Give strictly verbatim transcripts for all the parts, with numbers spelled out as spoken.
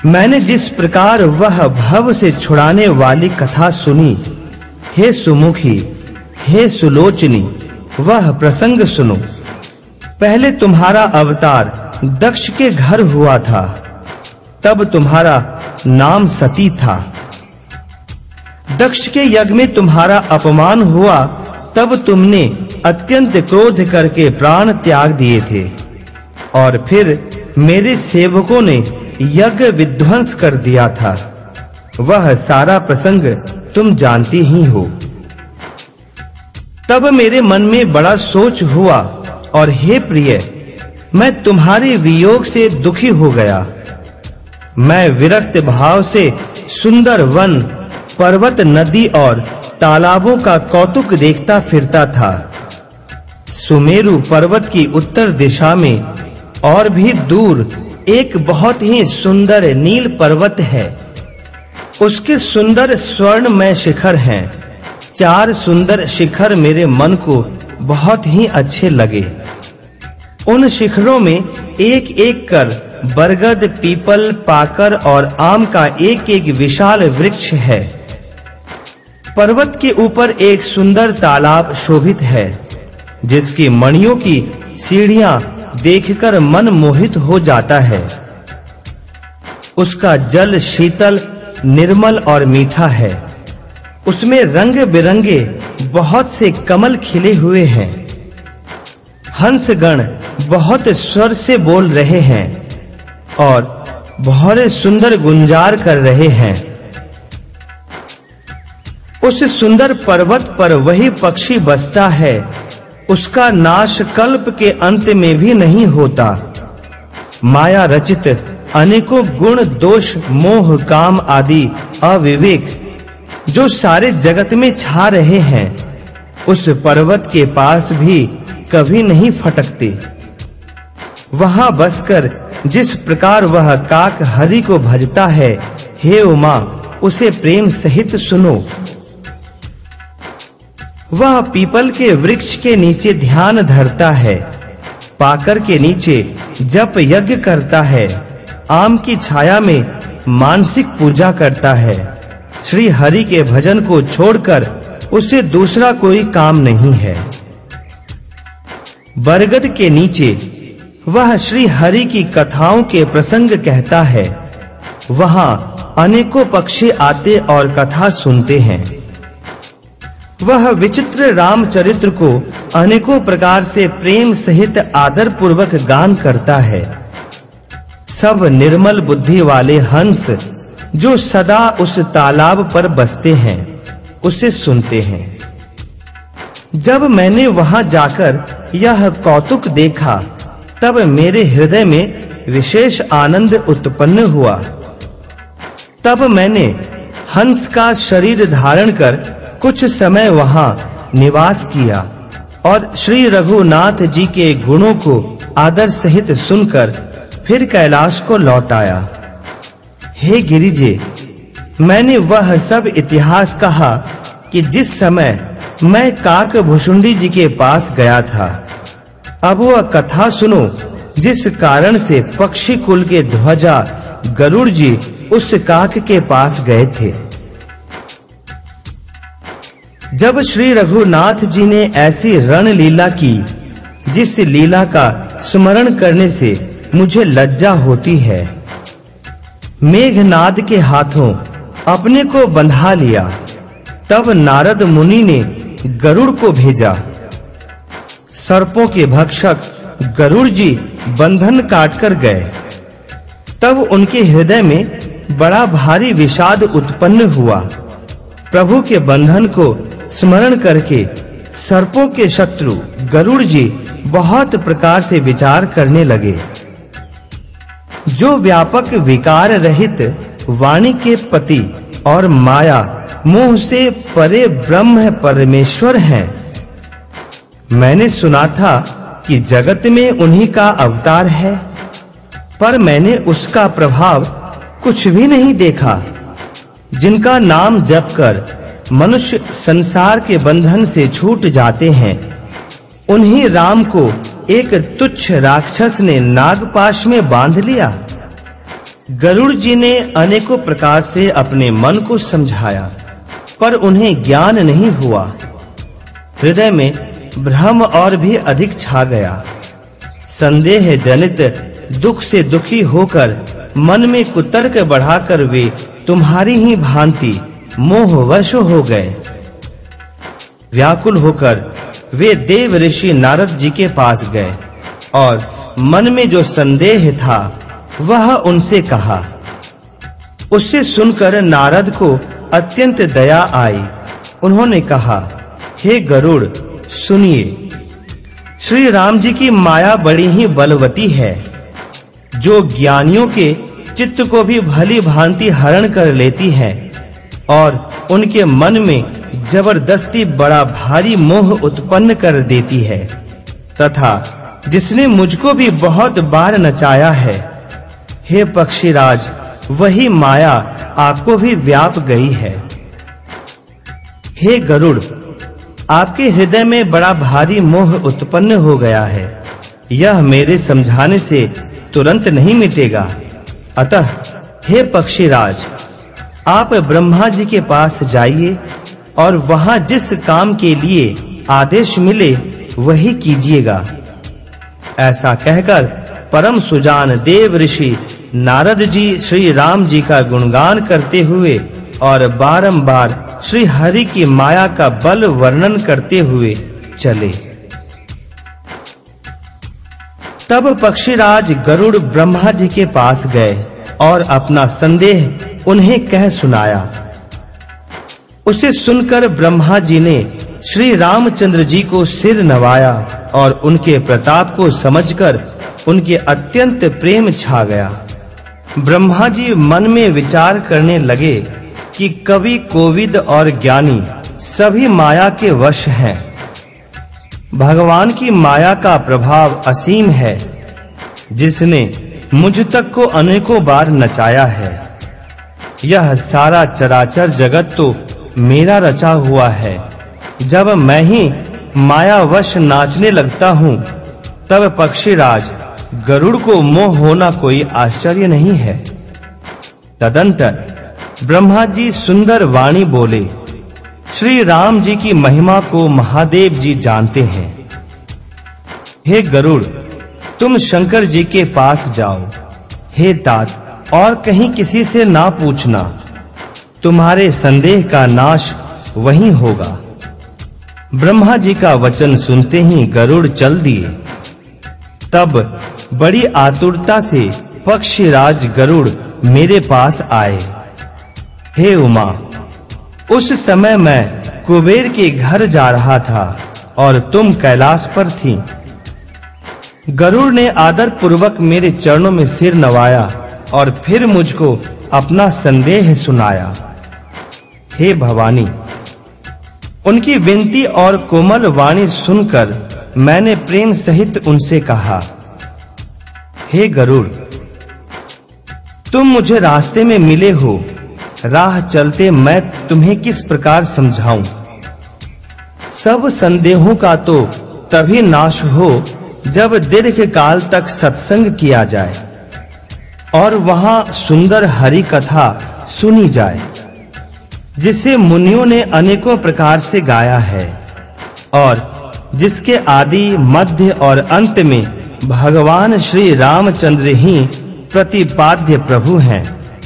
मैंने जिस प्रकार वह भव से छुड़ाने वाली कथा सुनी, हे सुमुखी, हे सुलोचनी, वह प्रसंग सुनो। पहले तुम्हारा अवतार दक्ष के घर हुआ था, तब तुम्हारा नाम सती था। दक्ष के यज्ञ में तुम्हारा अपमान हुआ, तब तुमने अत्यंत क्रोध करके प्राण त्याग दिए थे, और फिर मेरे सेवकों ने यज्ञ विध्वंस कर दिया था। वह सारा प्रसंग तुम जानती ही हो। तब मेरे मन में बड़ा सोच हुआ, और हे प्रिय, मैं तुम्हारे वियोग से दुखी हो गया। मैं विरक्त भाव से सुंदर वन, पर्वत, नदी और तालाबों का कौतुक देखता फिरता था। सुमेरु पर्वत की उत्तर दिशा में और भी दूर एक बहुत ही सुंदर नील पर्वत है। उसके सुंदर स्वर्णमय शिखर हैं। चार सुंदर शिखर मेरे मन को बहुत ही अच्छे लगे। उन शिखरों में एक-एक कर बरगद, पीपल, पाकर और आम का एक-एक विशाल वृक्ष है। पर्वत के ऊपर एक सुंदर तालाब शोभित है, जिसकी मणियों की सीढ़ियां देखकर मन मोहित हो जाता है। उसका जल शीतल, निर्मल और मीठा है। उसमें रंग-बिरंगे बहुत से कमल खिले हुए हैं। हंसगण बहुत स्वर से बोल रहे हैं और बहुत सुंदर गुंजार कर रहे हैं। उस सुंदर पर्वत पर वही पक्षी बसता है, उसका नाश कल्प के अंत में भी नहीं होता। माया रचित अनेकों गुण, दोष, मोह, काम आदि अविवेक जो सारे जगत में छा रहे हैं, उस पर्वत के पास भी कभी नहीं फटकते। वहां बसकर जिस प्रकार वह काक हरि को भजता है, हे उमा, उसे प्रेम सहित सुनो। वह पीपल के वृक्ष के नीचे ध्यान धरता है, पाकर के नीचे जप यज्ञ करता है, आम की छाया में मानसिक पूजा करता है। श्री हरि के भजन को छोड़कर उसे दूसरा कोई काम नहीं है। बरगद के नीचे वह श्री हरि की कथाओं के प्रसंग कहता है। वहां अनेकों पक्षी आते और कथा सुनते हैं। वह विचित्र रामचरित्र को अनेकों प्रकार से प्रेम सहित आदर पूर्वक गान करता है। सब निर्मल बुद्धि वाले हंस जो सदा उस तालाब पर बसते हैं, उसे सुनते हैं। जब मैंने वहां जाकर यह कौतुक देखा, तब मेरे हृदय में विशेष आनंद उत्पन्न हुआ। तब मैंने हंस का शरीर धारण कर कुछ समय वहां निवास किया और श्री रघुनाथ जी के गुणों को आदर सहित सुनकर फिर कैलाश को लौट आया। हे गिरिजे, मैंने वह सब इतिहास कहा कि जिस समय मैं काक भुषुंडी जी के पास गया था। अब वह कथा सुनो जिस कारण से पक्षी कुल के ध्वजा गरुड़ जी उस काक के पास गए थे। जब श्री रघुनाथ जी ने ऐसी रण लीला की, जिस लीला का स्मरण करने से मुझे लज्जा होती है, मेघनाद के हाथों अपने को बंधा लिया। तब नारद मुनि ने गरुड़ को भेजा। सर्पों के भक्षक गरुड़ जी बंधन काटकर गए। तब उनके हृदय में बड़ा भारी विषाद उत्पन्न हुआ। प्रभु के बंधन को स्मरण करके सर्पों के शत्रु गरुड़ जी बहुत प्रकार से विचार करने लगे। जो व्यापक विकार रहित वाणी के पति और माया मोह से परे ब्रह्म परमेश्वर हैं। मैंने सुना था कि जगत में उन्हीं का अवतार है, पर मैंने उसका प्रभाव कुछ भी नहीं देखा। जिनका नाम जप कर मनुष्य संसार के बंधन से छूट जाते हैं, उन्हीं राम को एक तुच्छ राक्षस ने नागपाश में बांध लिया। गरुड़ जी ने अनेकों प्रकार से अपने मन को समझाया, पर उन्हें ज्ञान नहीं हुआ। हृदय में भ्रम और भी अधिक छा गया। संदेह जनित दुख से दुखी होकर मन में कुतर्क बढ़ाकर वे तुम्हारी ही भांति मोहवश हो गए। व्याकुल होकर वे देव ऋषि नारद जी के पास गए और मन में जो संदेह था वह उनसे कहा। उससे सुनकर नारद को अत्यंत दया आई। उन्होंने कहा, हे गरुड़, सुनिए, श्री राम जी की माया बड़ी ही बलवती है, जो ज्ञानियों के चित्त को भी भली भांति हरण कर लेती है और उनके मन में जबरदस्ती बड़ा भारी मोह उत्पन्न कर देती है, तथा जिसने मुझको भी बहुत बार नचाया है। हे पक्षीराज, वही माया आपको भी व्याप गई है। हे गरुड़, आपके हृदय में बड़ा भारी मोह उत्पन्न हो गया है। यह मेरे समझाने से तुरंत नहीं मिटेगा। अतः हे पक्षीराज, आप ब्रह्मा जी के पास जाइए और वहां जिस काम के लिए आदेश मिले वही कीजिएगा। ऐसा कहकर परम सुजान देव ऋषि नारद जी श्री राम जी का गुणगान करते हुए और बारंबार श्री हरि की माया का बल वर्णन करते हुए चले। तब पक्षीराज गरुड़ ब्रह्मा जी के पास गए और अपना संदेह उन्हें कह सुनाया। उसे सुनकर ब्रह्मा जी ने श्री रामचंद्र जी को सिर नवाया और उनके प्रताप को समझकर उनके अत्यंत प्रेम छा गया। ब्रह्मा जी मन में विचार करने लगे कि कवि, कोविद और ज्ञानी सभी माया के वश हैं। भगवान की माया का प्रभाव असीम है, जिसने मुझ तक को अनेकों बार नचाया है। यह सारा चराचर जगत तो मेरा रचा हुआ है। जब मैं ही मायावश नाचने लगता हूँ, तब पक्षीराज गरुड़ को मोह होना कोई आश्चर्य नहीं है। तदंतर ब्रह्मा जी सुंदर वाणी बोले। श्री राम जी की महिमा को महादेव जी जानते हैं। हे गरुड़, तुम शंकर जी के पास जाओ। हे तात, और कहीं किसी से ना पूछना। तुम्हारे संदेह का नाश वहीं होगा। ब्रह्मा जी का वचन सुनते ही गरुड़ चल दिए। तब बड़ी आतुरता से पक्षीराज गरुड़ मेरे पास आए। हे उमा, उस समय मैं कुबेर के घर जा रहा था और तुम कैलाश पर थी। गरुड़ ने आदर पूर्वक मेरे चरणों में सिर नवाया और फिर मुझको अपना संदेह सुनाया। हे भवानी, उनकी विनती और कोमल वाणी सुनकर मैंने प्रेम सहित उनसे कहा, हे गरुड़, तुम मुझे रास्ते में मिले हो। राह चलते मैं तुम्हें किस प्रकार समझाऊं? सब संदेहों का तो तभी नाश हो जब दीर्घ काल तक सत्संग किया जाए और वहां सुंदर हरि कथा सुनी जाए, जिसे मुनियों ने अनेकों प्रकार से गाया है और जिसके आदि, मध्य और अंत में भगवान श्री रामचंद्र ही प्रतिपाद्य प्रभु हैं।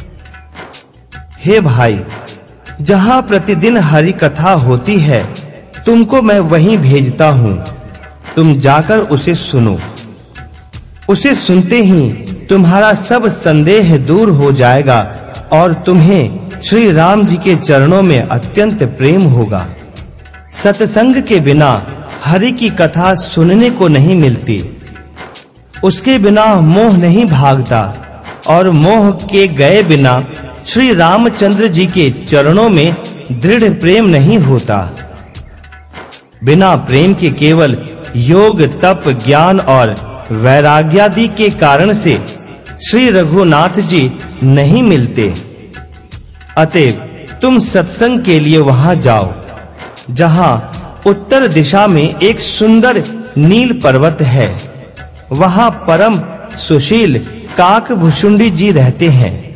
हे भाई, जहां प्रतिदिन हरि कथा होती है, तुमको मैं वहीं भेजता हूँ। तुम जाकर उसे सुनो। उसे सुनते ही तुम्हारा सब संदेह दूर हो जाएगा और तुम्हें श्री राम जी के चरणों में अत्यंत प्रेम होगा। सत्संग के बिना हरि की कथा सुनने को नहीं मिलती। उसके बिना मोह नहीं भागता और मोह के गए बिना श्री रामचंद्र जी के चरणों में दृढ़ प्रेम नहीं होता। बिना प्रेम के केवल योग, तप, ज्ञान और वैराग्यादि के कारण से श्री रघुनाथ जी नहीं मिलते। अतएव तुम सत्संग के लिए वहां जाओ, जहां उत्तर दिशा में एक सुंदर नील पर्वत है। वहां परम सुशील काक भुशुंडी जी रहते हैं।